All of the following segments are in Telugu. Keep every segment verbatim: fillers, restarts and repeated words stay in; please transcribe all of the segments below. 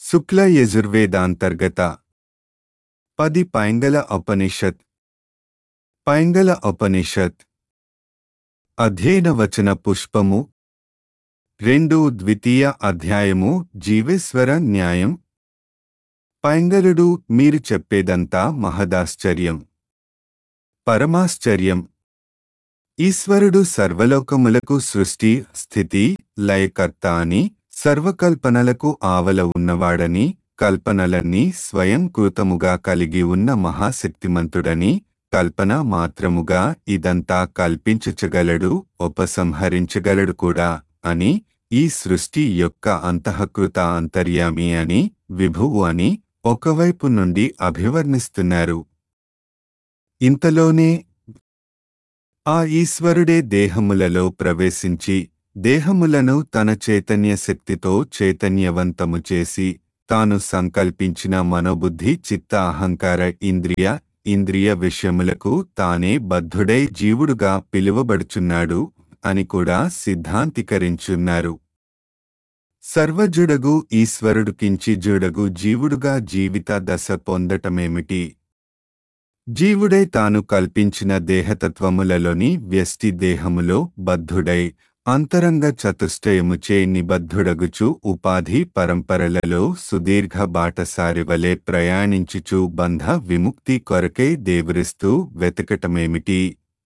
శుక్ల యజుర్వేదాంతర్గత పది పైంగల ఉపనిషత్ పైంగల ఉపనిషత్ అధ్యయన వచన పుష్పము రెండు ద్వితీయ అధ్యాయము జీవేశ్వర న్యాయం. పైంగలుడు మీరు చెప్పేదంతా మహదాశ్చర్యం, పరమాశ్చర్యం. ఈశ్వరుడు సర్వలోకములకు సృష్టి స్థితి లయకర్త అని, సర్వకల్పనలకు ఆవల ఉన్నవాడని, కల్పనలన్నీ స్వయం కృతముగా కలిగి ఉన్న మహాశక్తిమంతుడని, కల్పన మాత్రముగా ఇదంతా కల్పించగలడు, ఉపసంహరించగలడు కూడా అని, ఈ సృష్టి యొక్క అంతఃకృత అంతర్యామి అని, విభువు అని ఒకవైపు నుండి అభివర్ణిస్తున్నారు. ఇంతలోనే ఆ ఈశ్వరుడే దేహములలో ప్రవేశించి దేహములను తన చైతన్య శక్తితో చైతన్యవంతము చేసి తాను సంకల్పించిన మనోబుద్ధి చిత్త అహంకార ఇంద్రియ ఇంద్రియ విషయములకు తానే బద్ధుడై జీవుడుగా పిలువబడుచున్నాడు అని కూడా సిద్ధాంతీకరించున్నారు. సర్వజుడగు ఈశ్వరుడు కించిజుడగు జీవుడుగా జీవిత దశ పొందటమేమిటి? జీవుడై తాను కల్పించిన దేహతత్వములలోని వ్యష్టి దేహములో బద్ధుడై అంతరంగ చతుష్టయముచే నిబద్ధుడగుచు ఉపాధి పరంపరలలో సుదీర్ఘ బాటసారివలే ప్రయాణించుచు బంధ విముక్తి కొరకై దేవురిస్తూ వెతకటమేమిటి?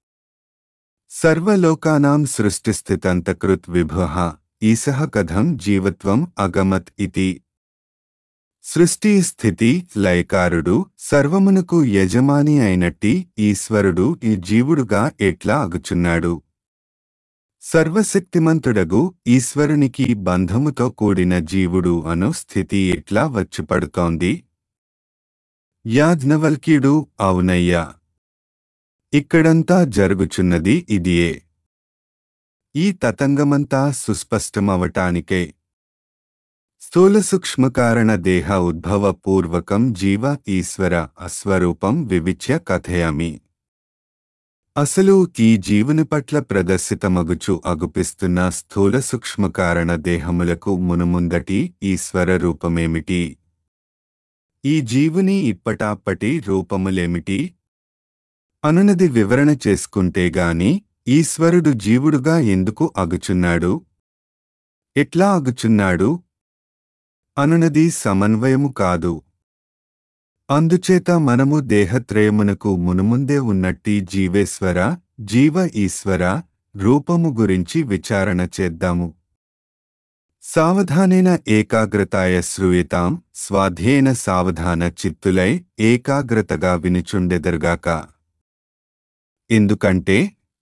సర్వలోకానాం సృష్టిస్థితంతకృత్ విభుః ఈశః కథం జీవత్వం అగమత్ ఇతి. సృష్టి స్థితి లయకారుడు సర్వమునకు యజమాని అయినట్టి ఈశ్వరుడు ఈ జీవుడుగా ఎట్లా అగుచున్నాడు? సర్వశక్తిమంతుడగు ఈశ్వరునికి బంధముతో కూడిన జీవుడు అను స్థితి ఎట్లా వచ్చిపడుతోంది? యాజ్ఞవల్క్యుడు అవునయ్యా, ఇక్కడంతా జరుగుచున్నది ఇదియే. ఈ తతంగమంతా సుస్పష్టమవటానికే స్థూల సూక్ష్మకారణ దేహ ఉద్భవ పూర్వకం జీవ ఈశ్వర అస్వరూపం వివిచ్య కథయామి. అసలు ఈ జీవుని పట్ల ప్రదర్శితమగుచు అగుపిస్తున్న స్థూల సూక్ష్మకారణ దేహములకు మునుముందటి ఈశ్వర రూపమేమిటి? ఈ జీవుని ఇప్పటాప్పటి రూపములేమిటి అనునది వివరణ చేసుకుంటేగాని ఈశ్వరుడు జీవుడుగా ఎందుకు అగుచున్నాడు, ఎట్లా అగుచున్నాడు అనునది సమన్వయము కాదు. అందుచేత మనము దేహత్రయమునకు మునుముందే ఉన్నట్టి జీవేశ్వర జీవ ఈశ్వర రూపము గురించి విచారణ చేద్దాము. సావధానేన ఏకాగ్రతాయ శ్రూయతాం స్వాధ్యేన సావధాన చిత్తులై ఏకాగ్రతగా వినుచుండెదరుగాక. ఎందుకంటే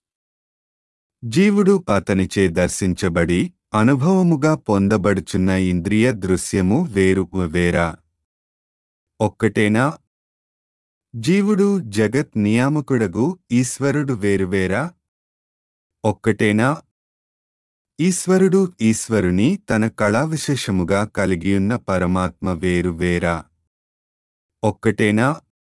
జీవుడు అతనిచే దర్శించబడి అనుభవముగా పొందబడుచున్న ఇంద్రియ దృశ్యము వేరు వేరా? ఒక్కటేనా? జీవుడు జగత్ నియామకుడగు ఈశ్వరుడు వేరువేరా? ఒక్కటేనా? ఈశ్వరుడు ఈశ్వరుని తన కళావిశేషముగా కలిగియున్న పరమాత్మ వేరు వేరా? ఒక్కటేనా?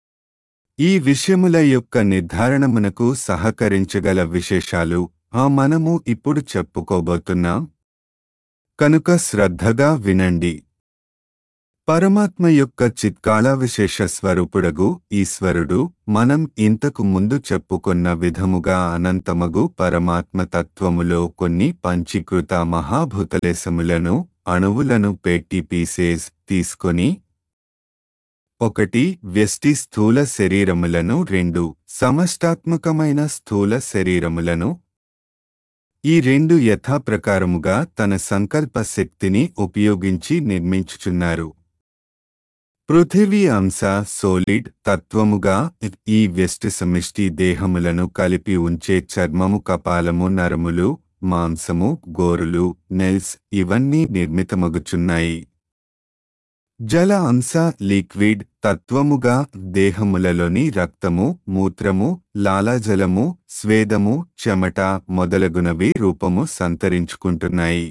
ఈ విషయముల యొక్క నిర్ధారణమునకు సహకరించగల విశేషాలు ఆ మనము ఇప్పుడు చెప్పుకోబోతున్నాం కనుక శ్రద్ధగా వినండి. పరమాత్మ యొక్క చిత్కాళ విశేష స్వరూపుడగు ఈశ్వరుడు మనం ఇంతకు ముందు చెప్పుకొన్న విధముగా అనంతమగు పరమాత్మ తత్వములో కొన్ని పంచీకృత మహాభూతలేశములను అణువులను పెట్టి పీసేస్ తీసుకొని ఒకటి వ్యష్టి స్థూల శరీరములను, రెండు సమష్టాత్మకమైన స్థూల శరీరములను, ఈ రెండు యథాప్రకారముగా తన సంకల్ప శక్తిని ఉపయోగించి నిర్మించుచున్నారు. పృథివీ అంశ సోలిడ్ తత్వముగా ఈ వ్యష్టి సమిష్టి దేహములను కలిపి ఉంచే చర్మము, కపాలము, నరములు, మాంసము, గోరులు, నెల్స్ ఇవన్నీ నిర్మితమగుచున్నాయి. జల అంశ లిక్విడ్ తత్వముగా దేహములలోని రక్తము, మూత్రము, లాలాజలము, స్వేదము, చెమట మొదలగునవి రూపము సంతరించుకుంటున్నాయి.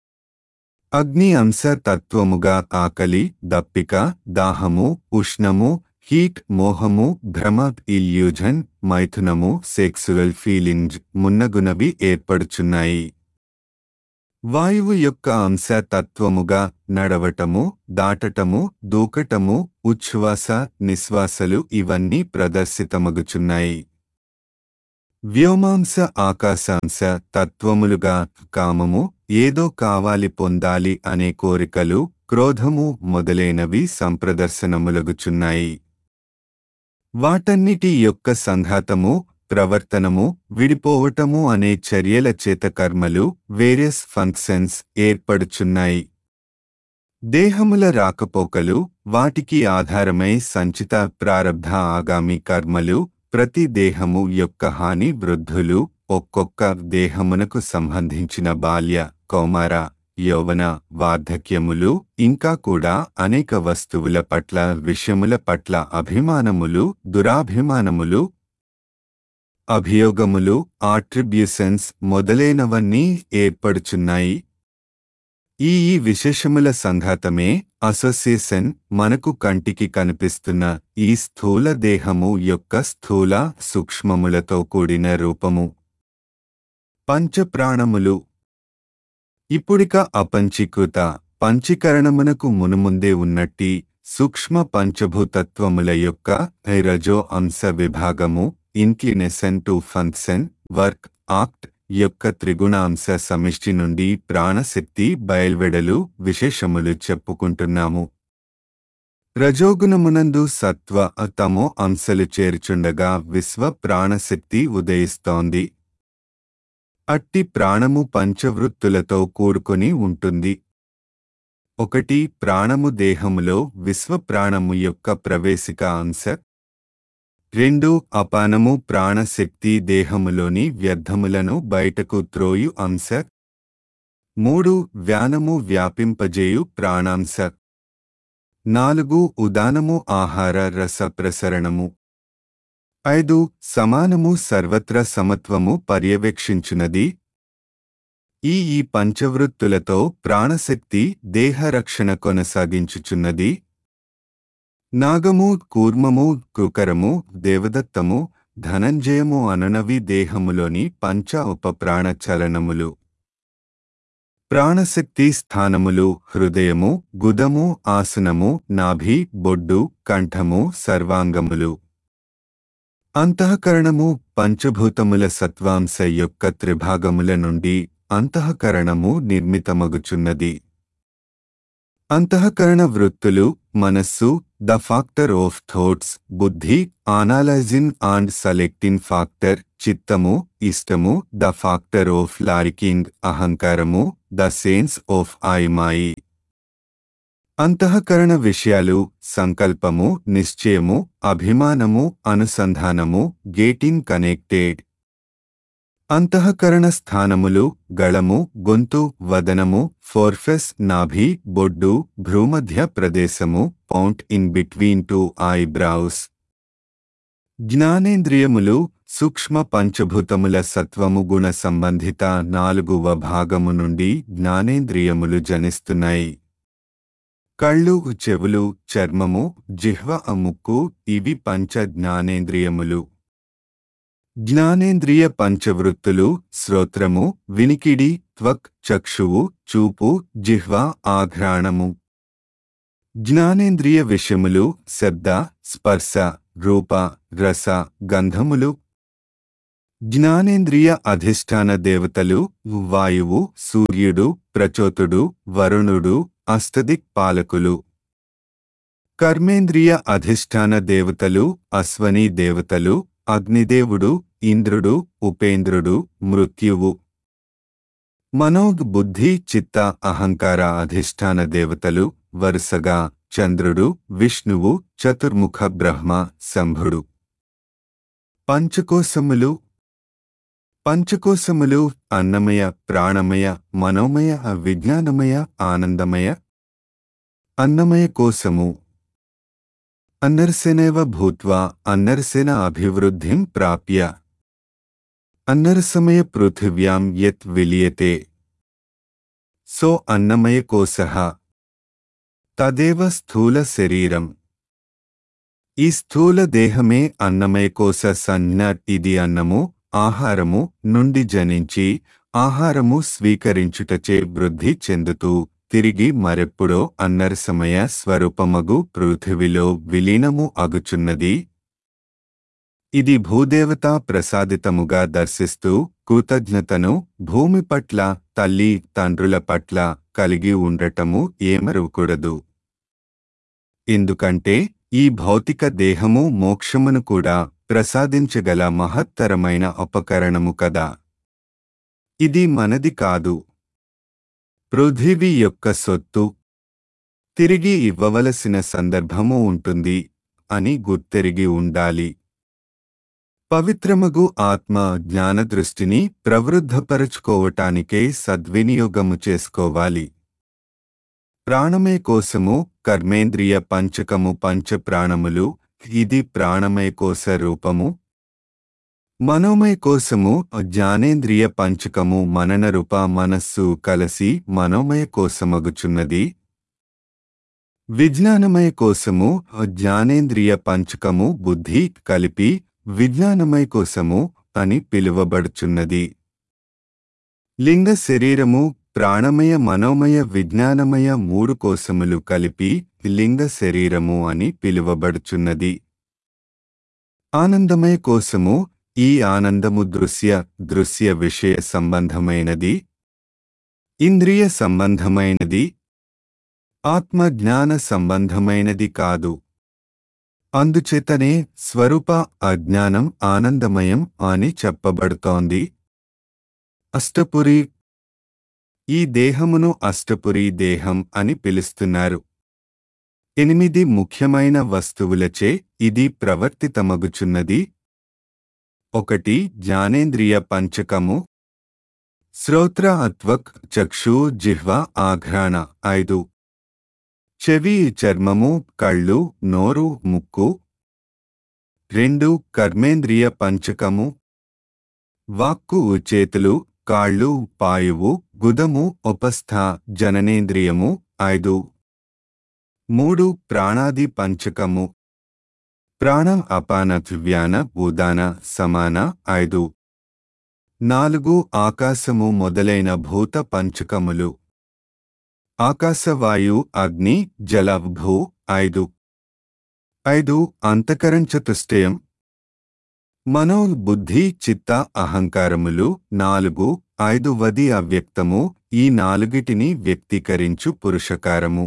అగ్ని అంశ తత్వముగా ఆకలి, దప్పిక, దాహము, ఉష్ణము, హీట్, మోహము, భ్రమ, ఇల్యూజన్, మైథునము, సెక్సువల్ ఫీలింగ్స్ మున్నగునవి ఏర్పడుచున్నాయి. వాయువు యొక్క అంశ తత్వముగా నడవటము, దాటటము, దూకటము, ఉచ్ఛ్వాస, నిశ్వాసలు ఇవన్నీ ప్రదర్శితమగుచున్నాయి. వ్యోమాంశ ఆకాశాంశ తత్వములుగా కామము, ఏదో కావాలి పొందాలి అనే కోరికలు, క్రోధము మొదలైనవి సంప్రదర్శనములగుచున్నాయి. వాటన్నిటి యొక్క సంఘాతము, ప్రవర్తనము, విడిపోవటము అనే చర్యల చేత కర్మలు, వేరియస్ ఫంక్షన్స్ ఏర్పడుచున్నాయి. దేహముల రాకపోకలు, వాటికి ఆధారమై సంచిత ప్రారబ్ధ ఆగామి కర్మలు, ప్రతి దేహము యొక్క హాని వృద్ధులు, ఒక్కొక్క దేహమునకు సంబంధించిన బాల్య, కౌమార, యౌవన, వార్ధక్యములు, ఇంకా కూడా అనేక వస్తువుల పట్ల, విషయముల పట్ల అభిమానములు, దురాభిమానములు, అభియోగములు, ఆట్రిబ్యూషన్స్ మొదలైనవన్నీ ఏర్పడుచున్నాయి. ఈ ఈ విశేషముల సంఘాతమే అసోసియేషన్ మనకు కంటికి కనిపిస్తున్న ఈ స్థూల దేహము యొక్క స్థూల సూక్ష్మములతో కూడిన రూపము. పంచప్రాణములు ఇప్పుడిక అపంచీకృత పంచీకరణమునకు మునుముందే ఉన్నట్టి సూక్ష్మ పంచభూతత్వముల యొక్క రజో అంశ విభాగము, inclination to function, work, act యొక్క త్రిగుణాంశ సమిష్టి నుండి ప్రాణశక్తి బయల్వెడలు విశేషములు చెప్పుకుంటున్నాము. రజోగుణమునందు సత్వ తమో అంశలు చేర్చుండగా విశ్వ ప్రాణశక్తి ఉదయిస్తోంది. అట్టి ప్రాణము పంచవృత్తులతో కూడుకొని ఉంటుంది. ఒకటి ప్రాణము దేహములో విశ్వప్రాణము యొక్క ప్రవేశిక అంశ. రెండు అపానము ప్రాణశక్తి దేహములోని వ్యర్థములను బయటకు త్రోయు అంశ. మూడు వ్యానము వ్యాపింపజేయు ప్రాణాంశ. నాలుగు ఉదానము ఆహార రస ప్రసరణము. ఐదు సమానము సర్వత్ర సమత్వము పర్యవేక్షించునది. ఈ ఈ పంచవృత్తులతో ప్రాణశక్తి దేహరక్షణ కొనసాగించుచున్నది. నాగము, కూర్మము, కుకరము, దేవదత్తము, ధనంజయము అననవి దేహములోని పంచ ఉపప్రాణ చలనములు. ప్రాణశక్తి స్థానములు హృదయము, గుదము, ఆసనము, నాభి, బొడ్డు, కంఠము, సర్వాంగములు. అంతఃకరణము పంచభూతముల సత్వాంశ యొక్క త్రిభాగముల నుండి అంతఃకరణము నిర్మితమగుచున్నది. అంతఃకరణ వృత్తులు మనస్సు, ద ఫాక్టర్ ఆఫ్ థాట్స్, బుద్ధి, అనలైజింగ్ అండ్ సెలెక్టింగ్ ఫాక్టర్, చిత్తము, ఇష్టము, ద ఫాక్టర్ ఆఫ్ లారికింగ్, అహంకారము, ద సెన్స్ ఆఫ్ ఐ మాయి. అంతఃకరణ విషయాలు సంకల్పము, నిశ్చయము, అభిమానము, అనుసంధానము, గెటింగ్ కనెక్టెడ్. అంతఃకరణ స్థానములు గళము, గొంతు, వదనము, ఫోర్ఫెస్, నాభి, బొడ్డు, భ్రూమధ్య ప్రదేశము, point in between two eyebrows. జ్ఞానేంద్రియములు సూక్ష్మ పంచభూతముల సత్వము గుణ సంబంధిత నాలుగువ భాగము నుండి జ్ఞానేంద్రియములు జనిస్తున్నాయి. కళ్ళు, చెవులు, చర్మము, జిహ్వ, ముక్కు ఇవి పంచ జ్ఞానేంద్రియములు. జ్ఞానేంద్రియ పంచవృత్తులు శ్రోత్రము, వినికిడి, త్వక్, చక్షువు, చూపు, జిహ్వ, ఆఘ్రాణము. జ్ఞానేంద్రియ విషయములు శబ్ద, స్పర్శ, రూప, రస, గంధములు. జ్ఞానేంద్రియ అధిష్టాన దేవతలు వాయువు, సూర్యుడు, ప్రచోతుడు, వరుణుడు, అష్టదిక్ పాలకులు. కర్మేంద్రియ అధిష్టాన దేవతలు అశ్వనీ దేవతలు, అగ్నిదేవుడు, ఇంద్రుడు, ఉపేంద్రుడు, మృత్యువు. మనోగ్ బుద్ధి, చిత్త, అహంకార అధిష్టాన దేవతలు వరుసగా చంద్రుడు, విష్ణువు, చతుర్ముఖ బ్రహ్మ, శంభుడు. పంచకోశములు పంచకోశములు అన్నమయ, ప్రాణమయ, మనోమయ, విజ్ఞానమయ, ఆనందమయ. అన్నమయ కోశము అన్నరసేనేవ భూత్వా అన్నరసేన అభివృద్ధిం ప్రాప్య. అన్నరసమయ పృథివ్యాం యత్ విలీయతే సో అన్నమయ కోశః తదేవ స్థూల శరీరం. ఈ స్థూల దేహమే అన్నమయ కోశ సంజ్ఞ. ఇది అన్నము, ఆహారము నుండి జనించి ఆహారము స్వీకరించుటచే వృద్ధి చెందుతూ తిరిగి మరెప్పుడో అన్నరసమయ స్వరూపమగు పృథివిలో విలీనము అగుచున్నది. ఇది భూదేవతా ప్రసాదితముగా దర్శిస్తూ కృతజ్ఞతను భూమి పట్ల తల్లి తండ్రుల పట్ల కలిగి ఉండటము ఏమరవకూడదు. ఎందుకంటే ఈ భౌతిక దేహము మోక్షమును కూడా ప్రసాదించగల మహత్తరమైన ఉపకరణము కదా. ఇది మనది కాదు, పృథివీ యొక్క సొత్తు. తిరిగి ఇవ్వవలసిన సందర్భము ఉంటుంది అని గుర్తెరిగి ఉండాలి. పవిత్రమగు ఆత్మ జ్ఞానదృష్టిని ప్రవృద్ధపరచుకోవటానికే సద్వినియోగము చేసుకోవాలి. ప్రాణమయ కోశము కర్మేంద్రియ పంచకము పంచ ప్రాణములు, ఇది ప్రాణమయ కోశ రూపము. మనోమయ కోశము జ్ఞానేంద్రియ పంచకము మనన రూప మనస్సు కలసి మనోమయ కోశమగుచున్నది. విజ్ఞానమయ కోశము జ్ఞానేంద్రియ పంచకము బుద్ధి కలిపి విజ్ఞానమయ కోశము అని పిలువబడుచున్నది. లింగ శరీరము ప్రాణమయ మనోమయ విజ్ఞానమయ మూడు కోశములు కలిపి లింగ శరీరము అని పిలువబడుచున్నది. ఆనందమయ కోశము, ఈ ఆనందము దృశ్య దృశ్య విషయ సంబంధమైనది, ఇంద్రియ సంబంధమైనది, ఆత్మజ్ఞాన సంబంధమైనది కాదు. అందుచేతనే స్వరూప అజ్ఞానం ఆనందమయం అని చెప్పబడుతోంది. అష్టపురి, ఈ దేహమును అష్టపురి దేహం అని పిలుస్తున్నారు. ఎనిమిది ముఖ్యమైన వస్తువులచే ఇది ప్రవర్తితమగుచున్నది. ఒకటి జ్ఞానేంద్రియ పంచకము, శ్రోత్ర అత్వక్ చక్షు జిహ్వ ఆఘ్రాణ ఐదు, చెవి చర్మము కళ్ళు నోరు ముక్కు. రెండు కర్మేంద్రియ పంచకము, వాక్కు చేతులు కాళ్ళు పాయువు గుదము ఉపస్థ జననేంద్రియము ఐదు. మూడు ప్రాణాది పంచకము, ప్రాణ అపాన వ్యాన ఉదాన సమాన ఐదు. నాలుగు ఆకాశము మొదలైన భూత పంచకములు, ఆకాశవాయు అగ్ని జల భూ ఐదు. ఐదు అంతఃకరణ చతుష్టయం, మనో బుద్ధి చిత్త అహంకారములు నాలుగు. ఐదువది అవ్యక్తము, ఈ నాలుగిటిని వ్యక్తీకరించు పురుషకారము.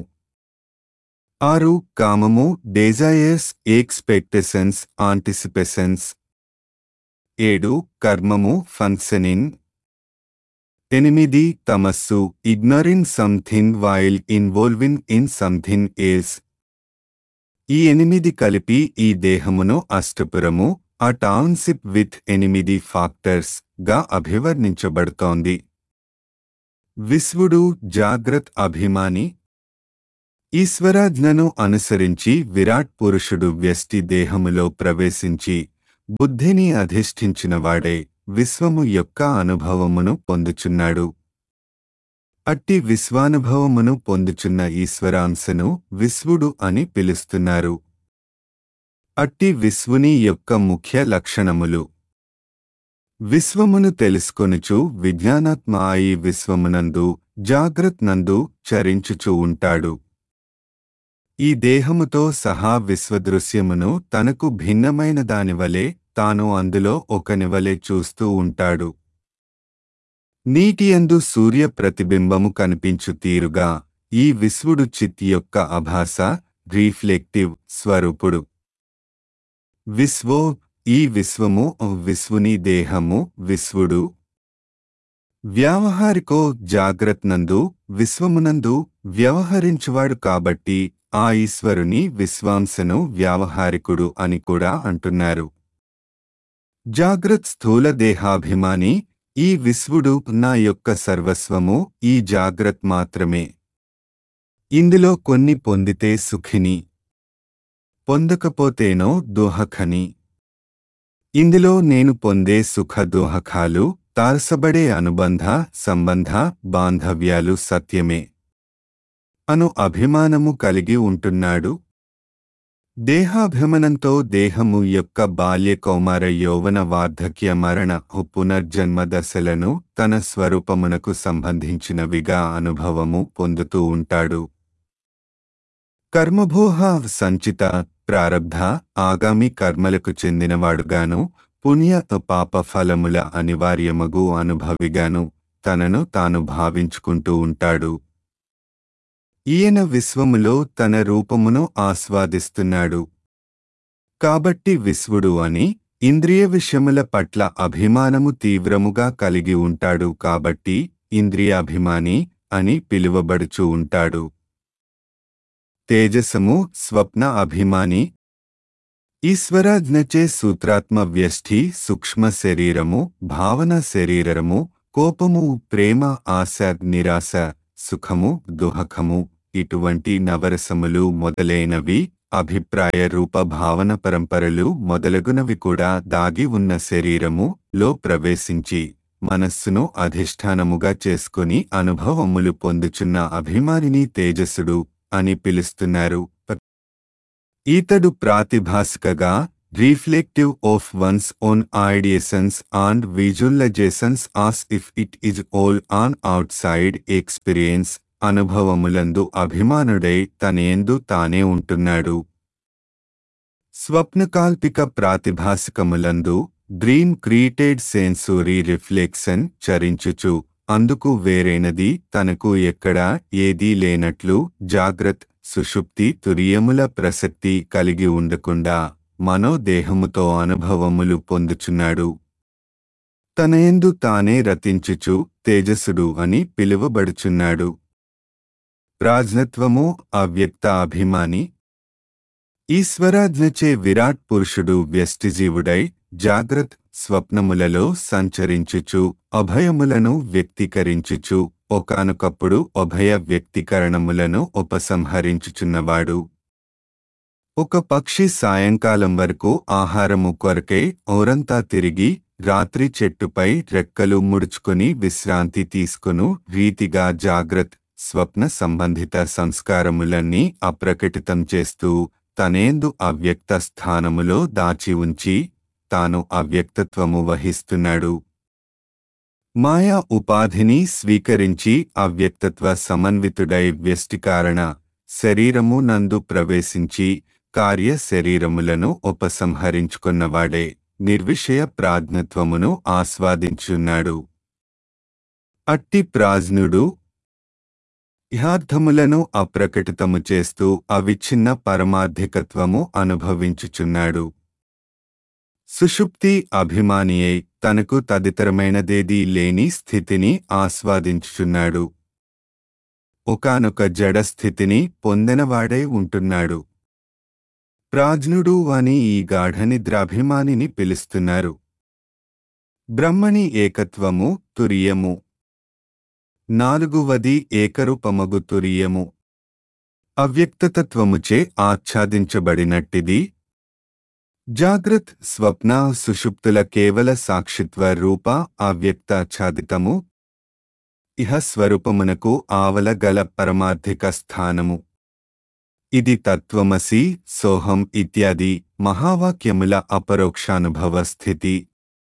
ఆరు కామము డెజైర్స్ ఎక్స్పెక్టేషన్స్ ఆంటిసిపేషన్స్. ఏడు కర్మము ఫంక్షనింగ్. ఎనిమిది తమస్సు ignoring something while involving in something else. ఈ ఎనిమిది కలిపి ఈ దేహమును అష్టపురము ఆ టౌన్షిప్ విత్ ఎనిమిది ఫాక్టర్స్ గా అభివర్ణించబడుతోంది. విశ్వుడు జాగ్రత్ అభిమాని. ఈశ్వరాజ్ఞను అనుసరించి విరాట్ పురుషుడు వ్యష్టి దేహములో ప్రవేశించి బుద్ధిని అధిష్ఠించినవాడే విశ్వము యొక్క అనుభవమును పొందుచున్నాడు. అట్టి విశ్వానుభవమును పొందుచున్న ఈశ్వరాంశను విశ్వుడు అని పిలుస్తున్నారు. అట్టి విశ్వుని యొక్క ముఖ్య లక్షణములు. విశ్వమును తెలుసుకొనుచు విజ్ఞానాత్మ ఈ విశ్వమునందు జాగ్రత్ నందు చరించుచు ఉంటాడు. ఈ దేహముతో సహా విశ్వదృశ్యమును తనకు భిన్నమైన దానివలే తాను అందులో ఒకనివలే చూస్తూ ఉంటాడు. నీటియందు సూర్య ప్రతిబింబము కనిపించు తీరుగా ఈ విశ్వుడు చిత్ యొక్క అభాస రిఫ్లెక్టివ్ స్వరూపుడు. విశ్వో ఈ విశ్వము విశ్వుని దేహము విశ్వుడు. వ్యావహారికో జాగ్రత్ నందు విశ్వమునందు వ్యవహరించువాడు కాబట్టి ఆ ఈశ్వరుని విశ్వాంశను వ్యావహారికుడు అని కూడా అంటున్నారు. జాగ్రత్ స్థూల దేహాభిమాని. ఈ విశ్వుడు నా యొక్క సర్వస్వము ఈ జాగ్రత్ మాత్రమే. ఇందులో కొన్ని పొందితే సుఖిని, పొందకపోతేనో దుఃఖని. ఇందులో నేను పొందే సుఖ దుఃఖాలు తారసబడే అనుబంధ సంబంధ బాంధవ్యాలు సత్యమే అను అభిమానము కలిగి ఉంటున్నాడు. దేహాభిమనంతో దేహము యొక్క బాల్య కౌమార యౌవన వార్ధక్య మరణ పునర్జన్మ దశలను తన స్వరూపమునకు సంబంధించినవిగా అనుభవము పొందుతూ ఉంటాడు. కర్మభోహ సంచిత ప్రారబ్ధ ఆగామి కర్మలకు చెందినవాడుగాను పుణ్య పాప ఫలముల అనివార్యమగు అనుభవిగాను తనను తాను భావించుకుంటూ ఉంటాడు. ఈయన విశ్వములో తన రూపమును ఆస్వాదిస్తున్నాడు. కాబట్టి విశ్వుడు అని ఇంద్రియ విషయముల పట్ల అభిమానము తీవ్రముగా కలిగి ఉంటాడు. కాబట్టి ఇంద్రియాభిమాని అని పిలువబడుచూ ఉంటాడు. తేజసము స్వప్న అభిమాని. ఈశ్వరాజ్ఞచే సూత్రాత్మ వ్యష్ఠి సూక్ష్మ శరీరము భావన శరీరము కోపము ప్రేమ ఆశ నిరాశ సుఖము దుఃఖము ఇటువంటి నవరసములు మొదలైనవి అభిప్రాయ రూప భావన పరంపరలు మొదలగునవి కూడా దాగి ఉన్న శరీరము లో ప్రవేశించి మనస్సును అధిష్టానముగా చేసుకుని అనుభవములు పొందుచున్న అభిమానిని తేజస్సుడు అని పిలుస్తున్నారు. ఈతడు ప్రాతిభాసికగా reflective of one's own ideations and visualizations as if it is all an outside experience. అనుభవములందు అభిమానుడై తనేందు తానే ఉంటున్నాడు. స్వప్నకాల్పిక ప్రాతిభాసికములందు డ్రీమ్ క్రియేటెడ్ సెన్సోరీ రిఫ్లెక్షన్ చరించుచు అందుకు వేరైనది తనకు ఎక్కడా ఏదీ లేనట్లు జాగ్రత్త సుషుప్తి తురియముల ప్రసక్తి కలిగి ఉండకుండా మనోదేహముతో అనుభవములు పొందుచున్నాడు. తనయందు తానే రతించుచు తేజస్సుడు అని పిలువబడుచున్నాడు. ప్రాజ్ఞత్వము అవ్యక్త అభిమాని. ఈశ్వరాజ్ఞచే విరాట్ పురుషుడు వ్యష్టిజీవుడై జాగ్రత్త స్వప్నములలో సంచరించుచు అభయములను వ్యక్తీకరించుచు ఒకానొకప్పుడు అభయ వ్యక్తీకరణములను ఉపసంహరించుచున్నవాడు. ఒక పక్షి సాయంకాలం వరకు ఆహారము కొరకై ఊరంతా తిరిగి రాత్రి చెట్టుపై రెక్కలు ముడుచుకుని విశ్రాంతి తీసుకును రీతిగా జాగ్రత్త స్వప్న సంబంధిత సంస్కారములన్నీ అప్రకటితం చేస్తూ తనేందు అవ్యక్త స్థానములో దాచి ఉంచి తాను అవ్యక్తత్వము వహిస్తున్నాడు. మాయా ఉపాధిని స్వీకరించి అవ్యక్తత్వ సమన్వితుడై వ్యష్టికారణ శరీరము నందు ప్రవేశించి కార్య శరీరములను ఉపసంహరించుకున్నవాడే నిర్విషయ ప్రాజ్ఞత్వమును ఆస్వాదించున్నాడు. అట్టి ప్రాజ్ఞుడు యథార్థములను అప్రకటితము చేస్తూ అవిచ్ఛిన్న పరమార్థికత్వము అనుభవించుచున్నాడు. సుషుప్తి అభిమానియై తనకు తదితరమైనదేదీ లేని స్థితిని ఆస్వాదించుచున్నాడు. ఒకానొక జడ స్థితిని పొందినవాడై ఉంటున్నాడు. ప్రాజ్ఞుడు అని ఈ గాఢనిద్రాభిమానిని పిలుస్తున్నారు. బ్రహ్మణి ఏకత్వము తురియము. నాలుగువది ఏకరూపమగు తురియము. అవ్యక్తతత్వముచే ఆచ్ఛాదించబడినట్టిది. జాగ్రత్ స్వప్న సుషుప్తుల కేవల సాక్షిత్వ రూప అవ్యక్తాచ్ఛాదితము. ఇహ స్వరూపమునకు ఆవల గల పరమార్థిక స్థానము. ఇది తత్వమసి సోహం ఇత్యాది మహావాక్యముల అపరోక్షానుభవ స్థితి.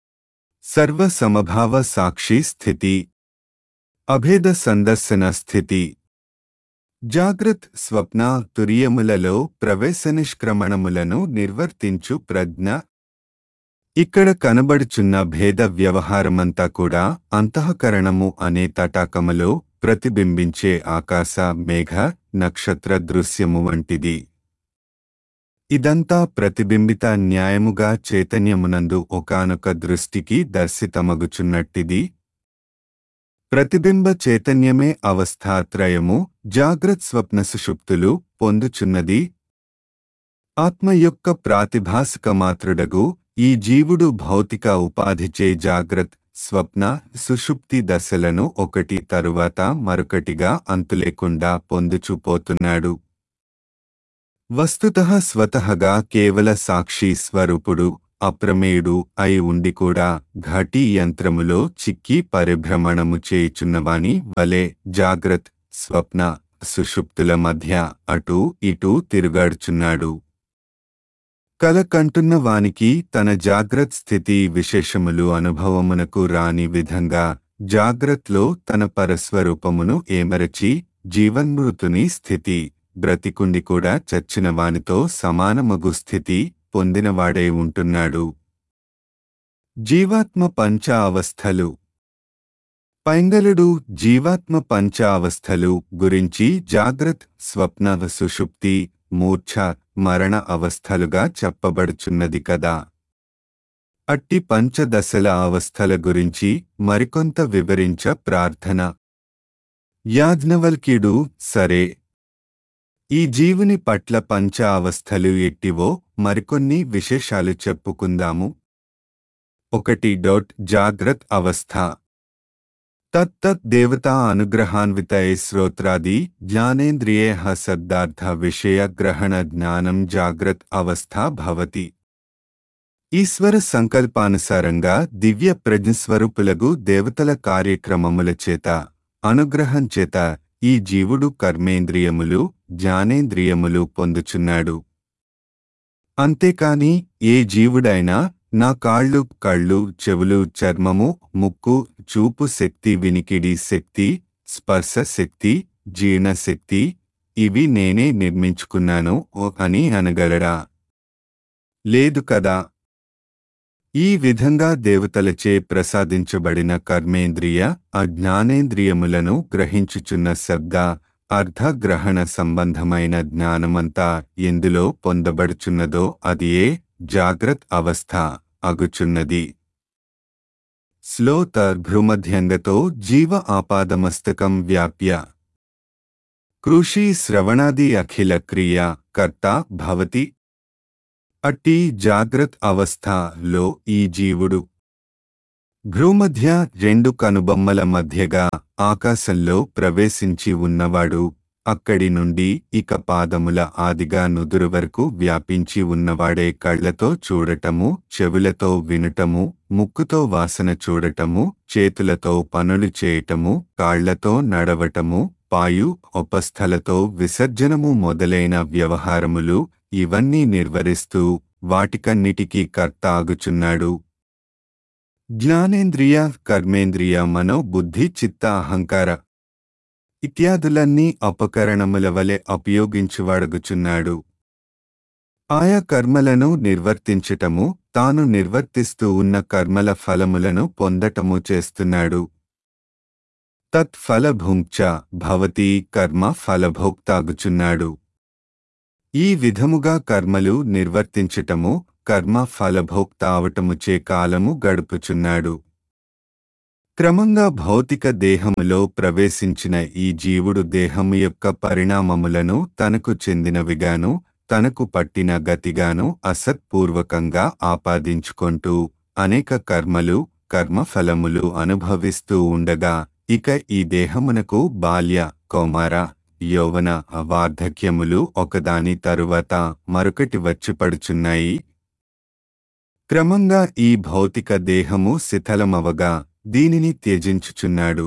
సర్వసమభావ సాక్షి స్థితి. అభేద సందర్శన స్థితి. జాగ్రత్ స్వప్న తురియములలో ప్రవేశ నిష్క్రమణములను నిర్వర్తించు ప్రజ్ఞ. ఇక్కడ కనబడుచున్న భేద వ్యవహారమంతా కూడా అంతఃకరణము అనే తటాకములో ప్రతిబింబించే ఆకాశ మేఘ నక్షత్ర దృశ్యము వంటిది. ఇదంతా ప్రతిబింబిత న్యాయముగా చైతన్యమునందు ఒకానొక దృష్టికి దర్శితమగుచున్నట్టిది. ప్రతిబింబ చైతన్యమే అవస్థాత్రయము జాగ్రత్ స్వప్న సుషుప్తులు పొందుచున్నది. ఆత్మ యొక్క ప్రాతిభాసిక మాత్రుడగు ఈ జీవుడు భౌతిక ఉపాధిచే జాగ్రత్ స్వప్న సుషుప్తి దశలను ఒకటి తరువాత మరొకటిగా అంతులేకుండా పొందుచుపోతున్నాడు. వస్తుతః స్వతహగా కేవల సాక్షి స్వరూపుడు అప్రమేయుడు అయి ఉండి కూడా ఘటీ యంత్రములో చిక్కి పరిభ్రమణము చేయుచున్నవాని వలె జాగ్రత్ స్వప్న సుషుప్తుల మధ్య అటూ ఇటూ తిరుగాడుచున్నాడు. కల కంటున్న వానికి తన జాగ్రత్త స్థితి విశేషములు అనుభవమునకు రాని విధంగా జాగ్రత్తలో తన పరస్వరూపమును ఏమరచి జీవన్మృతుని స్థితి బ్రతికుండి కూడా చచ్చిన వానితో సమానమగు స్థితి పొందినవాడై ఉంటున్నాడు. జీవాత్మ పంచ అవస్థలు. పైంగలుడు జీవాత్మ పంచ అవస్థలు గురించి జాగ్రత్త, స్వప్న, సుషుప్తి, మూర్ఛ, మరణ అవస్థలుగా చెప్పబడుచున్నది కదా. అట్టి పంచదశల అవస్థల గురించి మరికొంత వివరించ ప్రార్థన. యాజ్ఞవల్క్యుడు సరే, ఈ జీవుని పట్ల పంచ అవస్థలు ఎట్టివో మరికొన్ని విశేషాలు చెప్పుకుందాము. ఒకటి డొట్ జాగ్రత్త అవస్థ. తత్తత్ దేవతా అనుగ్రహాన్వితై శ్రోత్రాది జ్ఞానేంద్రియేః శబ్దార్థ విషయ గ్రహణ జ్ఞానం జాగ్రత్త అవస్థ భవతి. ఈశ్వర సంకల్పానుసారంగా దివ్య ప్రజ్ఞస్వరూపులగు దేవతల కార్యక్రమముల చేత అనుగ్రహం చేత ఈ జీవుడు కర్మేంద్రియములు జ్ఞానేంద్రియములు పొందుచున్నాడు. అంతేకాని ఏ జీవుడైనా నా కాళ్ళు, కళ్ళు, చెవులు, చర్మము, ముక్కు, చూపు శక్తి, వినికిడి శక్తి, స్పర్శ శక్తి, జీర్ణశక్తి ఇవి నేనే నిర్మించుకున్నాను అని అనగలడా? లేదు కదా. ఈ విధంగా దేవతలచే ప్రసాదించబడిన కర్మేంద్రియ అజ్ఞానేంద్రియములను గ్రహించుచున్న శబ్ద అర్థగ్రహణ సంబంధమైన జ్ఞానమంతా ఎందులో పొందబడుచున్నదో అదియే జాగ్రత్త అవస్థ అగుచున్నది. శ్లోత భ్రూమధ్యంగతో జీవ ఆపాదమస్తకం వ్యాప్య కృషి శ్రవణాది అఖిల క్రియ కర్త భవతి. అట్టి జాగ్రత్త అవస్థలో ఈ జీవుడు భ్రూమధ్య రెండు కనుబొమ్మల మధ్యగా ఆకాశంలో ప్రవేశించి ఉన్నవాడు. అక్కడి నుండి ఇక పాదముల ఆదిగా నుదురు వరకు వ్యాపించి ఉన్నవాడే కళ్లతో చూడటము, చెవులతో వినటము, ముక్కుతో వాసన చూడటము, చేతులతో పనులు చేయటము, కాళ్లతో నడవటము, పాయు ఉపస్థలతో విసర్జనము మొదలైన వ్యవహారములు ఇవన్నీ నిర్వహిస్తూ వాటికన్నిటికీ కర్త ఆగుచున్నాడు. జ్ఞానేంద్రియ కర్మేంద్రియ మనో బుద్ధి చిత్త అహంకార ఇత్యాదులన్నీ అపకరణముల వలె ఉపయోగించువాడగుచున్నాడు. ఆయా కర్మలను నిర్వర్తించటము, తాను నిర్వర్తిస్తూ ఉన్న కర్మల ఫలములను పొందటము చేస్తున్నాడు. తత్ఫలభుంక్చ భవతి కర్మ ఫలభోక్తాగుచున్నాడు. ఈ విధముగా కర్మలు నిర్వర్తించటము, కర్మ ఫలభోక్త అవటముచే కాలము గడుపుచున్నాడు. క్రమంగా భౌతిక దేహములో ప్రవేశించిన ఈ జీవుడు దేహము యొక్క పరిణామములను తనకు చెందినవిగాను తనకు పట్టిన గతిగాను అసత్పూర్వకంగా ఆపాదించుకొంటూ అనేక కర్మలు కర్మఫలములు అనుభవిస్తూ ఉండగా ఇక ఈ దేహమునకు బాల్య, కౌమార, యౌవన, వార్ధక్యములు ఒకదాని తరువాత మరొకటి వచ్చిపడుచున్నాయి. క్రమంగా ఈ భౌతిక దేహము శిథిలమవగా దీనిని త్యజించుచున్నాడు.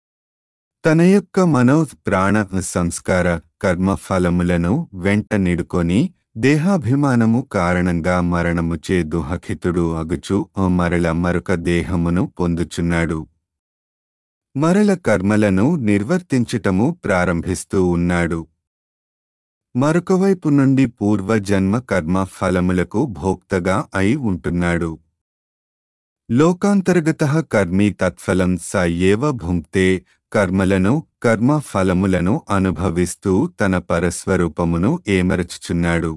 తన యొక్క మనో ప్రాణ సంస్కార కర్మ ఫలములను వెంట నిడుకొని దేహాభిమానము కారణంగా మరణముచే దుఃఖితుడు అగుచు మరల మరొక దేహమును పొందుచున్నాడు. మరల కర్మలను నిర్వర్తించటము ప్రారంభిస్తూ ఉన్నాడు. మరొకవైపు నుండి పూర్వజన్మ కర్మ ఫలములకు భోక్తగా అయి ఉంటున్నాడు. లోకాంతర్గతః కర్మీ తత్ఫలం స ఏవ భుంక్తే కర్మలను కర్మ ఫలములను అనుభవిస్తూ తన పరస్వరూపమును ఏమరచుచున్నాడు.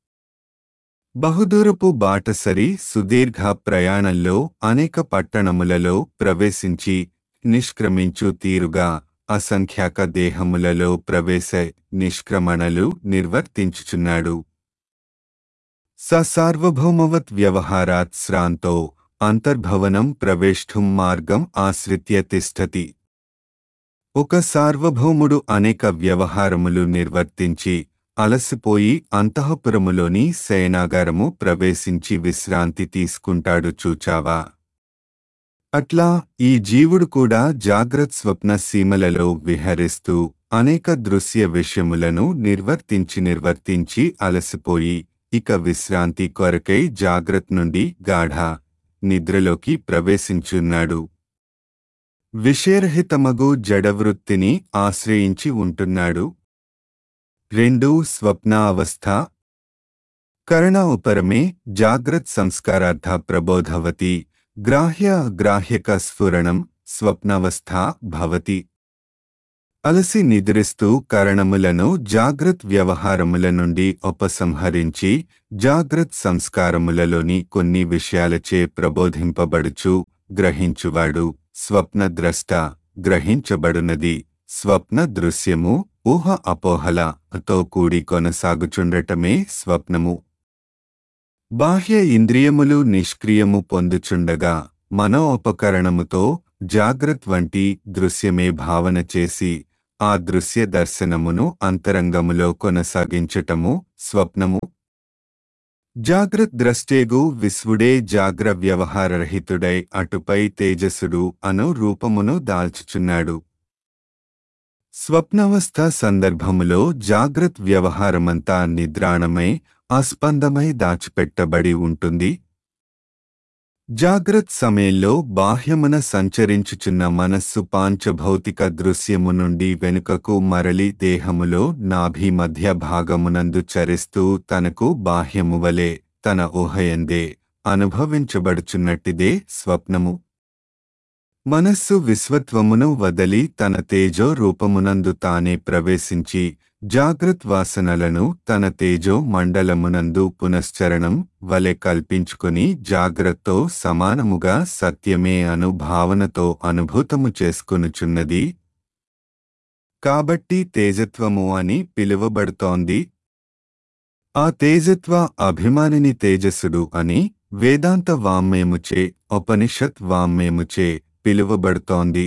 బహుదూరపు బాటసరి సుదీర్ఘ ప్రయాణంలో అనేక పట్టణములలో ప్రవేశించి నిష్క్రమించు తీరుగా అసంఖ్యాక దేహములలో ప్రవేశ నిష్క్రమణలు నిర్వర్తించుచున్నాడు. స సార్వభౌమవత్ వ్యవహారాత్ శ్రాంతో అంతర్భవనం ప్రవేష్ఠుం మార్గం ఆశ్రిత్య తిష్టతి. ఒక సార్వభౌముడు అనేక వ్యవహారములు నిర్వర్తించి అలసిపోయి అంతఃపురములోని శయనాగారము ప్రవేశించి విశ్రాంతి తీసుకుంటాడు చూచావా. అట్లా ఈ జీవుడు కూడా జాగ్రత్త స్వప్న సీమలలో విహరిస్తూ అనేక దృశ్య విషయములను నిర్వర్తించి నిర్వర్తించి అలసిపోయి ఇక విశ్రాంతి కొరకై జాగ్రత్త నుండి గాఢ నిద్రలోకి ప్రవేశించున్నాడు. విషయరహితమగు జడవృత్తిని ఆశ్రయించి ఉంటున్నాడు. రెండు స్వప్న అవస్థ. కరణ ఉపరమే జాగ్రత్ సంస్కారార్థ ప్రబోధవతి గ్రాహ్య అగ్రాహ్యక స్ఫురణం స్వప్నావస్థ భవతి. అలసి నిద్రిస్తూ కరణములను జాగ్రత్ వ్యవహారముల నుండి ఉపసంహరించి జాగ్రత్ సంస్కారములలోని కొన్ని విషయాలచే ప్రబోధింపబడుచు గ్రహించువాడు స్వప్నద్రష్ట. గ్రహించబడునది స్వప్న దృశ్యము ఊహ అపోహలతో కూడి కొనసాగుచుండటమే స్వప్నము. బాహ్య ఇంద్రియములు నిష్క్రియము పొందుచుండగా మనోపకరణముతో జాగ్రత్ వంటి దృశ్యమే భావన చేసి ఆ దృశ్య దర్శనమును అంతరంగములో కొనసాగించటము స్వప్నము. జాగ్రత్ ద్రష్టేగు విశ్వుడే జాగ్ర వ్యవహారరహితుడై అటుపై తేజస్సుడు అను రూపమును దాల్చుచున్నాడు. స్వప్నావస్థ సందర్భములో జాగ్రత్ వ్యవహారమంతా నిద్రాణమై అస్పందమై దాచిపెట్టబడి ఉంటుంది. జాగ్రత్ సమయంలో బాహ్యమున సంచరించుచున్న మనస్సు పాంచభౌతిక దృశ్యము నుండి వెనుకకు మరలి దేహములో నాభి మధ్య భాగమునందు చరిస్తూ తనకు బాహ్యము వలె తన ఊహయందే అనుభవించబడుచున్నట్టిదే స్వప్నము. మనస్సు విశ్వత్వమును వదలి తన తేజో రూపమునందు తానే ప్రవేశించి జాగ్రత్ వాసనలను తన తేజో మండలమునందు పునశ్చరణం వలె కల్పించుకుని జాగ్రత్తో సమానముగా సత్యమే అను భావనతో అనుభూతము చేసుకొనుచున్నది. కాబట్టి తేజత్వము అని పిలువబడుతోంది. ఆ తేజత్వ అభిమానిని తేజస్సుడు అని వేదాంత వాంగ్మయముచే ఉపనిషత్ వాంగ్మయముచే పిలువబడుతోంది.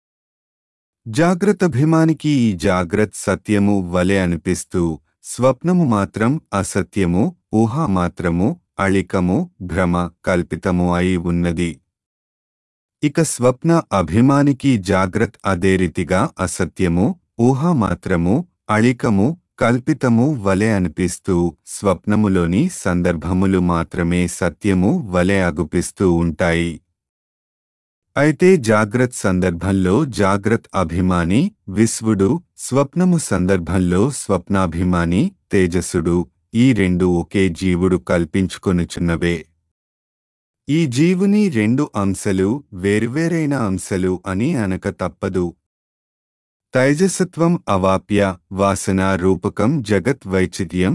జాగ్రత్తభిమానికి ఈ జాగ్రత్ సత్యము వలె అనిపిస్తూ స్వప్నము మాత్రం అసత్యము, ఊహ మాత్రము అళికము, భ్రమ, కల్పితము అయి ఉన్నది. ఇక స్వప్న అభిమానికి జాగ్రత్ అదే రీతిగా అసత్యము, ఊహ మాత్రము అళికము, కల్పితము వలె అనిపిస్తూ స్వప్నములోని సందర్భములు మాత్రమే సత్యము వలె అగుపిస్తూ ఉంటాయి. అయితే జాగ్రత్ సందర్భంలో జాగ్రత్ అభిమాని విశ్వుడు, స్వప్నము సందర్భంలో స్వప్నాభిమాని తేజస్సుడు, ఈ రెండు ఒకే జీవుడు కల్పించుకొనుచున్నవే. ఈ జీవుని రెండు అంశలు వేర్వేరైన అంశలు అని అనక తప్పదు. తైజసత్వం అవాప్య వాసనా రూపకం జగత్ వైచిత్యం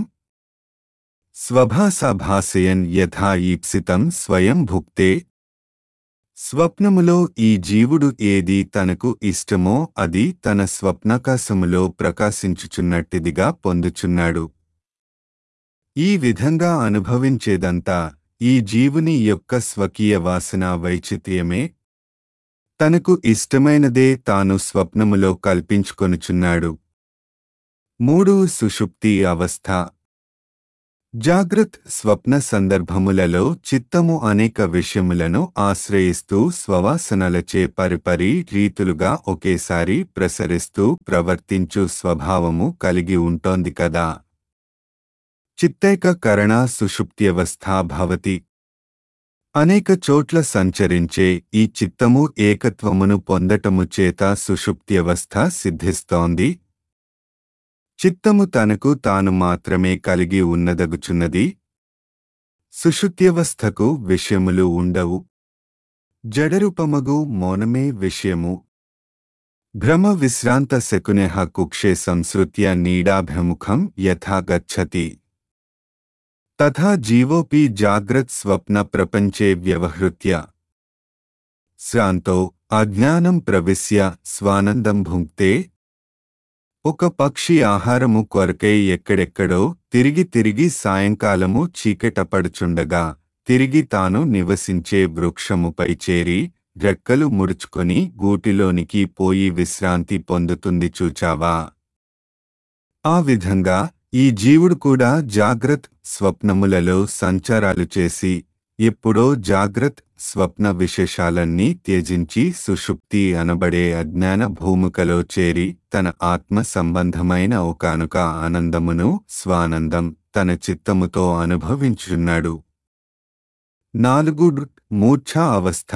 స్వభాసభాసయన్ యథా ఈప్సితం స్వయం భుక్తే. స్వప్నములో ఈ జీవుడు ఏది తనకు ఇష్టమో అది తన స్వప్నాకాశములో ప్రకాశించుచున్నట్టిదిగా పొందుచున్నాడు. ఈ విధంగా అనుభవించేదంతా ఈ జీవుని యొక్క స్వకీయ వాసనా వైచిత్యమే. తనకు ఇష్టమైనదే తాను స్వప్నములో కల్పించుకొనుచున్నాడు. మూడు సుషుప్తి అవస్థ. జాగ్రత్ స్వప్న సందర్భములలో చిత్తము అనేక విషయములను ఆశ్రయిస్తూ స్వవాసనలచే పరిపరి రీతులుగా ఒకేసారి ప్రసరిస్తూ ప్రవర్తించు స్వభావము కలిగి ఉంటోంది కదా. చిత్తైక కరణ సుషుప్త్యవస్థ భవతి. అనేక చోట్ల సంచరించే ఈ చిత్తము ఏకత్వమును పొందటము చేత సుషుప్త్యవస్థ సిద్ధిస్తోంది. చిత్తము తనకు తాను మాత్రమే కలిగి ఉన్నదగుచున్నది. సుషుప్త్యవస్థకు విషయములు ఉండవు. జడరూపమగు మౌనమే విషయము. భ్రమ విశ్రాంత శకునేహ కుక్షే సంసృత్య నీడాభిముఖం యథా గచ్చతి తథా జీవోపి జాగ్రత్ స్వప్న ప్రపంచే వ్యవహృత్య శ్రాంతో అజ్ఞానం ప్రవిశ్య స్వానందం భుంక్తే. ఒక పక్షి ఆహారము కొరకై ఎక్కడెక్కడో తిరిగి తిరిగి సాయంకాలము చీకటపడుచుండగా తిరిగి తాను నివసించే వృక్షముపై చేరి రెక్కలు ముడుచుకొని గూటిలోనికి పోయి విశ్రాంతి పొందుతుంది చూచావా. ఆ విధంగా ఈ జీవుడు కూడా జాగ్రత్ స్వప్నములలో సంచారాలు చేసి ఎప్పుడో జాగ్రత్ స్వప్న విశేషాలన్నీ త్యజించి సుషుప్తి అనబడే అజ్ఞాన భూమికలో చేరి తన ఆత్మ సంబంధమైన ఒకానొక ఆనందమును స్వానందం తన చిత్తముతో అనుభవించుచున్నాడు. నాలుగు మూర్ఛా అవస్థ.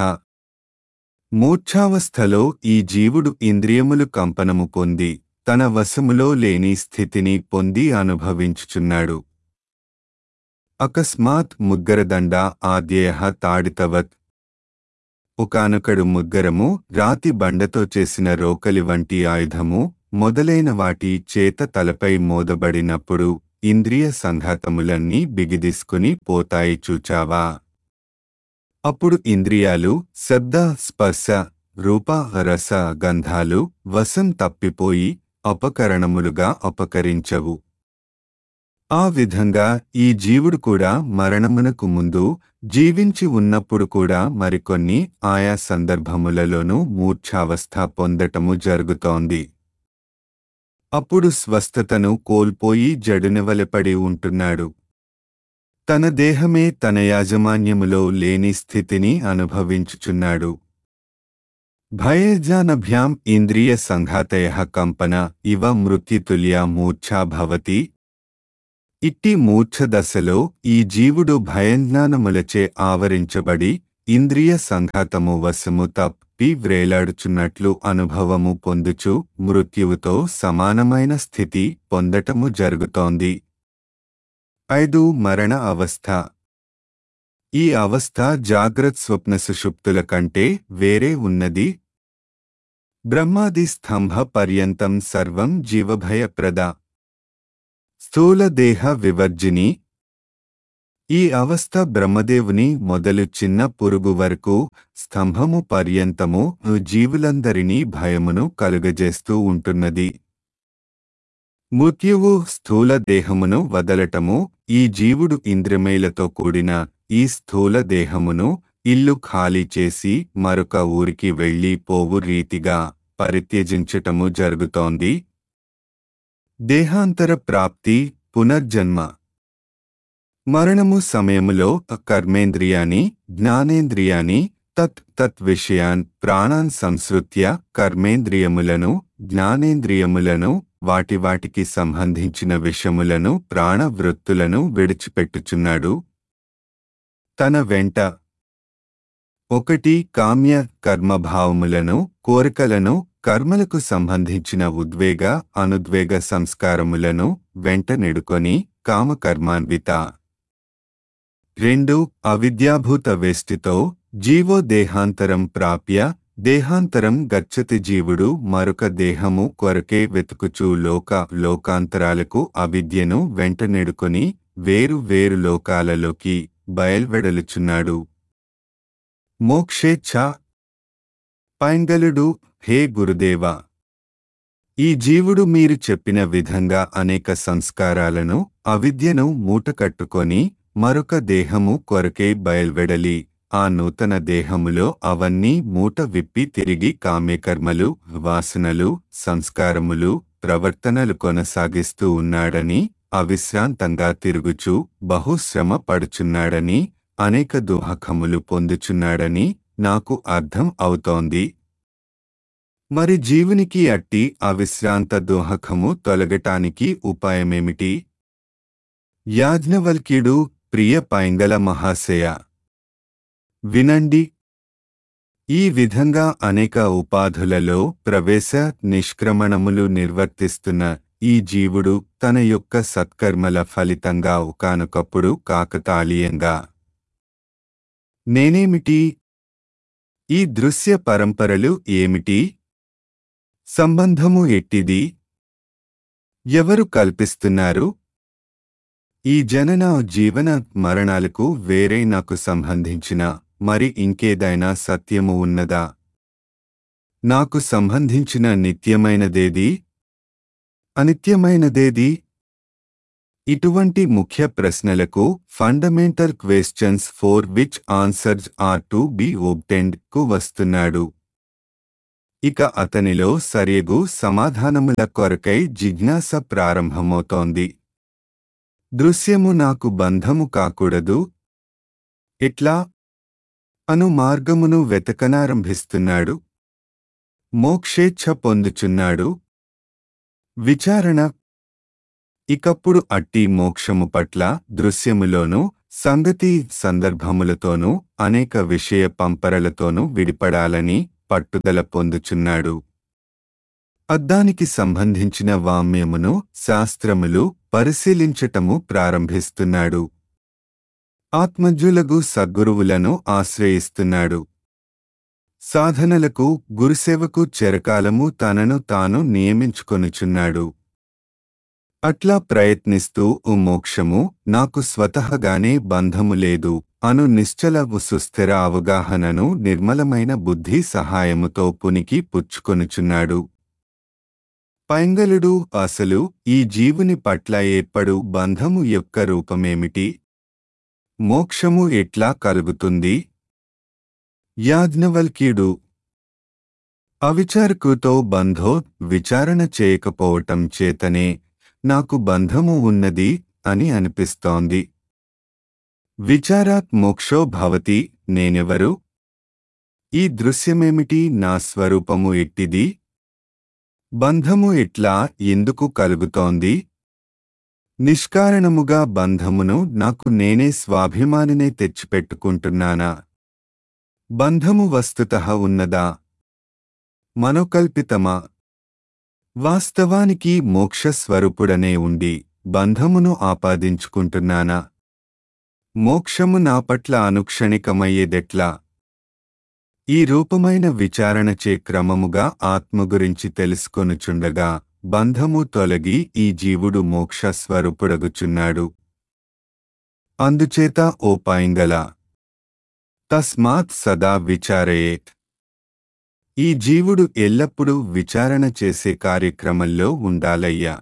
మూర్ఛావస్థలో ఈ జీవుడు ఇంద్రియములు కంపనము పొంది తన వశములో లేని స్థితిని పొంది అనుభవించుచున్నాడు. అకస్మాత్ ముగ్గరదండ ఆద్యేహ తాడితవత్. ఒకానొకడు ముగ్గరము రాతి బండతో చేసిన రోకలి వంటి ఆయుధము మొదలైన వాటి చేత తలపై మోదబడినప్పుడు ఇంద్రియ సంఘాతములన్నీ బిగిదిసుకుని పోతాయి చూచావా? అప్పుడు ఇంద్రియాలు శబ్ద స్పర్శ రూప రస గంధాలు వశం తప్పిపోయి అపకరణములుగా అపకరించవు. ఆ విధంగా ఈ జీవుడు కూడా మరణమునకు ముందు జీవించి ఉన్నప్పుడు కూడా మరికొన్ని ఆయా సందర్భములలోనూ మూర్ఛావస్థ పొందటము జరుగుతోంది. అప్పుడు స్వస్థతను కోల్పోయి జడునవలెపడి ఉంటున్నాడు. తన దేహమే తన యాజమాన్యములో లేని స్థితిని అనుభవించుచున్నాడు. భయజానభ్యాం ఇంద్రియ సంఘాతయః కంపన ఇవ మృత్యుతుల్యా మూర్ఛా భవతి. ఇట్టి మూర్ఛ దశలో ఈ జీవుడు భయంజ్ఞానములచే ఆవరించబడి ఇంద్రియ సంఘాతము వశము తప్పి వ్రేలాడుచున్నట్లు అనుభవము పొందుచు మృత్యువుతో సమానమైన స్థితి పొందటము జరుగుతోంది. ఐదు మరణ అవస్థ. ఈ అవస్థ జాగ్రత్ స్వప్న సుషుప్తుల కంటే వేరే ఉన్నది. బ్రహ్మాది స్తంభ పర్యంతం సర్వం జీవభయప్రద. స్థూల దేహ వివర్జిని. ఈ అవస్థ బ్రహ్మదేవుని మొదలు చిన్న పురుగు వరకు స్తంభము పర్యంతము జీవులందరినీ భయమును కలుగజేస్తూ ఉంటున్నది. మృత్యువు స్థూల దేహమును వదలటము ఈ జీవుడు ఇంద్రియములతో కూడిన ఈ స్థూల దేహమును ఇల్లు ఖాళీ చేసి మరొక ఊరికి వెళ్ళి పోవు రీతిగా పరిత్యజించటము జరుగుతోంది. దేహాంతర ప్రాప్తి పునర్జన్మ. మరణము సమయములో కర్మేంద్రియాని జ్ఞానేంద్రియాని తత్ తత్ విషయాన్ ప్రాణాన్ సంసృత్య కర్మేంద్రియములను జ్ఞానేంద్రియములను వాటి వాటికి సంబంధించిన విషయములను ప్రాణవృత్తులను విడిచిపెట్టుచున్నాడు. తన వెంట ఒకటి కామ్య కర్మభావములను కోరికలను కర్మలకు సంబంధించిన ఉద్వేగ అనుద్వేగ సంస్కారములను వెంట నెడుకొని కామకర్మాన్విత. రెండు అవిద్యాభూత వేష్టితో జీవో దేహాంతరం ప్రాప్య. దేహాంతరం గచ్చతి. జీవుడు మరొక దేహము కొరకే వెతుకుచూ లోక లోకాంతరాలకు అవిద్యను వెంట నెడుకొని వేరు వేరు లోకాలలోకి బయల్వెడలుచున్నాడు. మోక్షేచ్ఛ. పైంగలుడు హే గురుదేవా, ఈ జీవుడు మీరు చెప్పిన విధంగా అనేక సంస్కారాలను అవిద్యను మూటకట్టుకొని మరొక దేహము కొరకే బయల్వెడలి ఆ నూతన దేహములో అవన్నీ మూట విప్పి తిరిగి కామ్యకర్మలు వాసనలు సంస్కారములు ప్రవర్తనలు కొనసాగిస్తూ ఉన్నాడని, అవిశ్రాంతంగా తిరుగుచూ బహుశ్రమ పడుచున్నాడని, అనేక దుఃఖములు పొందుచున్నాడని నాకు అర్థం అవుతోంది. మరి జీవునికి అట్టి అవిశ్రాంత దుఃఖము తొలగటానికి ఉపాయమేమిటి? యాజ్ఞవల్క్యుడు ప్రియ పైంగల మహాశయ, వినండి. ఈ విధంగా అనేక ఉపాధులలో ప్రవేశ నిష్క్రమణములు నిర్వర్తిస్తున్న ఈ జీవుడు తన యొక్క సత్కర్మల ఫలితంగా ఒకానొకప్పుడు కాకతాళీయంగా నేనేమిటి? ఈ దృశ్య పరంపరలు ఏమిటి? సంబంధము ఎట్టిది? ఎవరు కల్పిస్తున్నారు? ఈ జనన జీవన మరణాలకు వేరే నాకు సంబంధించిన మరి ఇంకేదైనా సత్యము ఉన్నదా? నాకు సంబంధించిన నిత్యమైనదేది? అనిత్యమైనదేది? ఇటువంటి ముఖ్య ప్రశ్నలకు fundamental questions for which answers are to be obtained కు వస్తున్నాడు. ఇక అతనిలో సరియగు సమాధానముల కొరకై జిజ్ఞాస ప్రారంభమవుతోంది. దృశ్యము నాకు బంధము కాకూడదు. ఎట్లా అను మార్గమును వెతకనారంభిస్తున్నాడు. మోక్షేచ్ఛ పొందుచున్నాడు. విచారణ ఇకప్పుడు అట్టి మోక్షము పట్ల దృశ్యములోనూ సంగతి సందర్భములతోనూ అనేక విషయ పంపరలతోనూ విడిపడాలని పట్టుదల పొందుచున్నాడు. అద్దానికి సంబంధించిన వామ్యమును శాస్త్రములు పరిశీలించటము ప్రారంభిస్తున్నాడు. ఆత్మజ్ఞులగు సద్గురువులను ఆశ్రయిస్తున్నాడు. సాధనలకు గురుసేవకు చెరకాలము తనను తాను నియమించుకొనుచున్నాడు. అట్లా ప్రయత్నిస్తూ ఓ మోక్షము నాకు స్వతహగానే బంధము లేదు అను నిశ్చల సుస్థిర అవగాహనను నిర్మలమైన బుద్ధి సహాయముతో పునికి పుచ్చుకొనుచున్నాడు. పైంగలుడు అసలు ఈ జీవుని పట్ల ఏర్పడు బంధము యొక్క రూపమేమిటి? మోక్షము ఎట్లా కలుగుతుంది? యాజ్ఞవల్క్యుడు అవిచారకుతో బంధో విచారణ చేయకపోవటం చేతనే నాకు బంధము ఉన్నది అని అనిపిస్తోంది. విచారాత్ మోక్షో భవతి. నేనెవరు? ఈ దృశ్యమేమిటి? నా స్వరూపము ఎట్టిది? బంధము ఎట్లా ఎందుకు కలుగుతోంది? నిష్కారణముగా బంధమును నాకు నేనే స్వాభిమానినే తెచ్చిపెట్టుకుంటున్నానా? బంధము వస్తుతః ఉన్నదా? మనోకల్పితమా? వాస్తవానికి మోక్షస్వరూపుడనే ఉండి బంధమును ఆపాదించుకుంటున్నానా? మోక్షము నా పట్ల అనుక్షణికమయ్యేదెట్లా? ఈ రూపమైన విచారణచే క్రమముగా ఆత్మ గురించి తెలుసుకొనుచుండగా బంధము తొలగి ఈ జీవుడు మోక్ష స్వరూపుడగుచున్నాడు. అందుచేత ఓ పైంగల, తస్మాత్ సదా విచారయేత్. ఈ జీవుడు ఎల్లప్పుడూ విచారణ చేసే కార్యక్రమంలో ఉండాలయ్యా.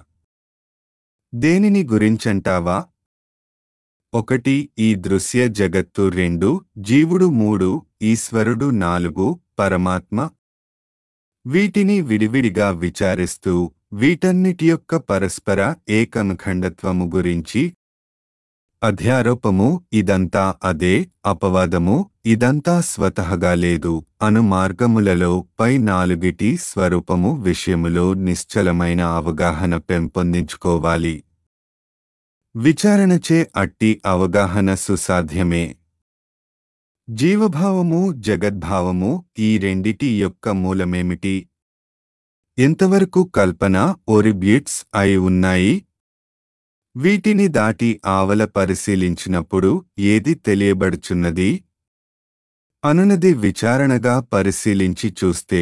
దేనిని గురించంటావా? ఒకటి ఈ దృశ్య జగత్తు, రెండు జీవుడు, మూడు ఈశ్వరుడు, నాలుగు పరమాత్మ. వీటిని విడివిడిగా విచారిస్తూ వీటన్నిటి యొక్క పరస్పర ఏకమఖండత్వము గురించి అధ్యారోపము ఇదంతా అదే, అపవాదము ఇదంతా స్వతహగా లేదు అను మార్గములలో పై నాలుగిటి స్వరూపము విషయములో నిశ్చలమైన అవగాహన పెంపొందించుకోవాలి. విచారణచే అట్టి అవగాహన సుసాధ్యమే. జీవభావము, జగద్భావము ఈ రెండిటి యొక్క మూలమేమిటి? ఎంతవరకు కల్పన ఓరిబ్యూట్స్ అయి ఉన్నాయి? వీటిని దాటి ఆవల పరిశీలించినప్పుడు ఏది తెలియబడుచున్నది అనునది విచారణగా పరిశీలించి చూస్తే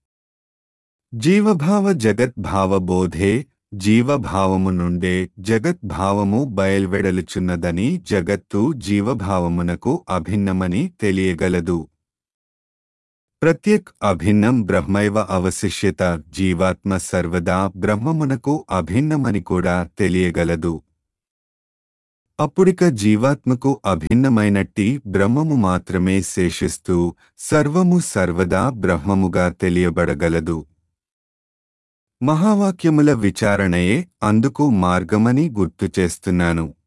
జీవభావ జగద్భావ బోధే. జీవభావము నుండే జగద్భావము బయల్వెడలుచున్నదని, జగత్తు జీవభావమునకు అభిన్నమని తెలియగలదు. ప్రత్యేక్ అభిన్నం బ్రహ్మైవ అవశిష్యత. జీవాత్మ సర్వదా బ్రహ్మమునకు అభిన్నమని కూడా తెలియగలదు. అప్పుడిక జీవాత్మకు అభిన్నమైనట్టి బ్రహ్మము మాత్రమే శేషిస్తూ సర్వము సర్వదా బ్రహ్మముగా తెలియబడగలదు. మహావాక్యముల విచారణయే అందుకు మార్గమని గుర్తుచేస్తున్నాను.